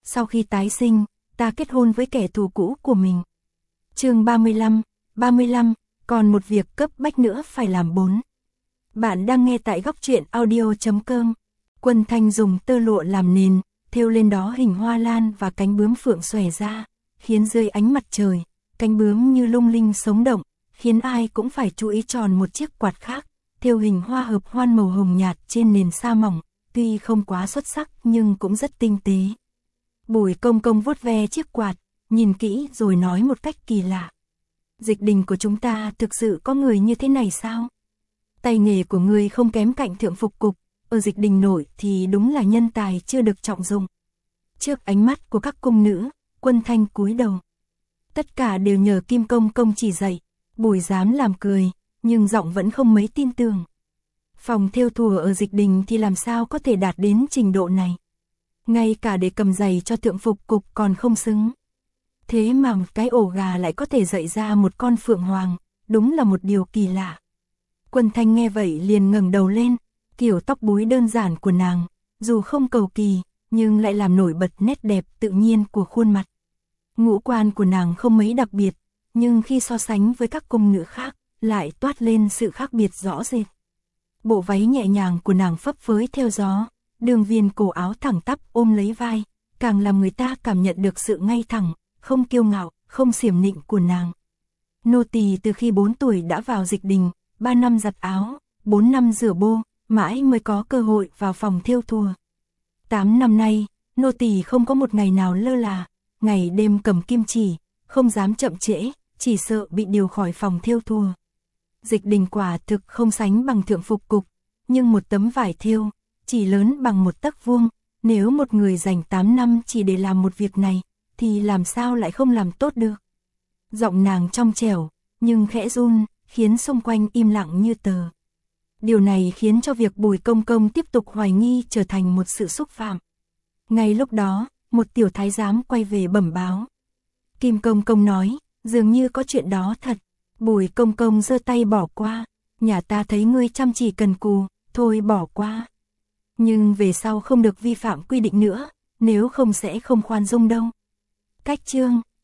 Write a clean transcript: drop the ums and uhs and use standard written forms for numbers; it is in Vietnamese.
sau khi tái sinh, ta kết hôn với kẻ thù cũ của mình. Chương 35, còn một việc cấp bách nữa phải làm 4. Bạn đang nghe tại Góc Truyện Audio.com. Quân Thanh dùng tơ lụa làm nền, thêu lên đó hình hoa lan và cánh bướm phượng xòe ra, khiến dưới ánh mặt trời, cánh bướm như lung linh sống động, khiến ai cũng phải chú ý tròn một chiếc quạt khác, thêu hình hoa hợp hoan màu hồng nhạt trên nền sa mỏng, tuy không quá xuất sắc nhưng cũng rất tinh tế. Bùi Công Công vuốt ve chiếc quạt, nhìn kỹ rồi nói một cách kỳ lạ. Dịch Đình của chúng ta thực sự có người như thế này sao? Tay nghề của người không kém cạnh Thượng Phục Cục, ở Dịch Đình nội thì đúng là nhân tài chưa được trọng dụng. Trước ánh mắt của các cung nữ, Quân Thanh cúi đầu. Tất cả đều nhờ Kim Công Công chỉ dạy, Bùi dám làm cười, nhưng giọng vẫn không mấy tin tưởng. Phòng thêu thùa ở Dịch Đình thì làm sao có thể đạt đến trình độ này? Ngay cả để cầm giày cho Thượng Phục Cục còn không xứng. Thế mà một cái ổ gà lại có thể dạy ra một con phượng hoàng, đúng là một điều kỳ lạ. Quân Thanh nghe vậy liền ngẩng đầu lên, kiểu tóc búi đơn giản của nàng, dù không cầu kỳ, nhưng lại làm nổi bật nét đẹp tự nhiên của khuôn mặt. Ngũ quan của nàng không mấy đặc biệt, nhưng khi so sánh với các cung nữ khác, lại toát lên sự khác biệt rõ rệt. Bộ váy nhẹ nhàng của nàng phấp phới theo gió, đường viền cổ áo thẳng tắp ôm lấy vai, càng làm người ta cảm nhận được sự ngay thẳng, không kiêu ngạo, không xiểm nịnh của nàng. Nô tỳ từ khi 4 tuổi đã vào Dịch Đình, 3 năm giặt áo, 4 năm rửa bô, mãi mới có cơ hội vào phòng thêu thùa. 8 năm nay, nô tỳ không có một ngày nào lơ là, ngày đêm cầm kim chỉ, không dám chậm trễ, chỉ sợ bị điều khỏi phòng thêu thùa. Dịch Đình quả thực không sánh bằng Thượng Phục Cục, nhưng một tấm vải thêu chỉ lớn bằng một tấc vuông, nếu một người dành 8 năm chỉ để làm một việc này, thì làm sao lại không làm tốt được. Giọng nàng trong trẻo, nhưng khẽ run, khiến xung quanh im lặng như tờ. Điều này khiến cho việc Bùi Công Công tiếp tục hoài nghi trở thành một sự xúc phạm. Ngay lúc đó, một tiểu thái giám quay về bẩm báo. Kim Công Công nói, dường như có chuyện đó thật. Bùi Công Công giơ tay bỏ qua, nhà ta thấy ngươi chăm chỉ cần cù, thôi bỏ qua. Nhưng về sau không được vi phạm quy định nữa, nếu không sẽ không khoan dung đâu. Cách chương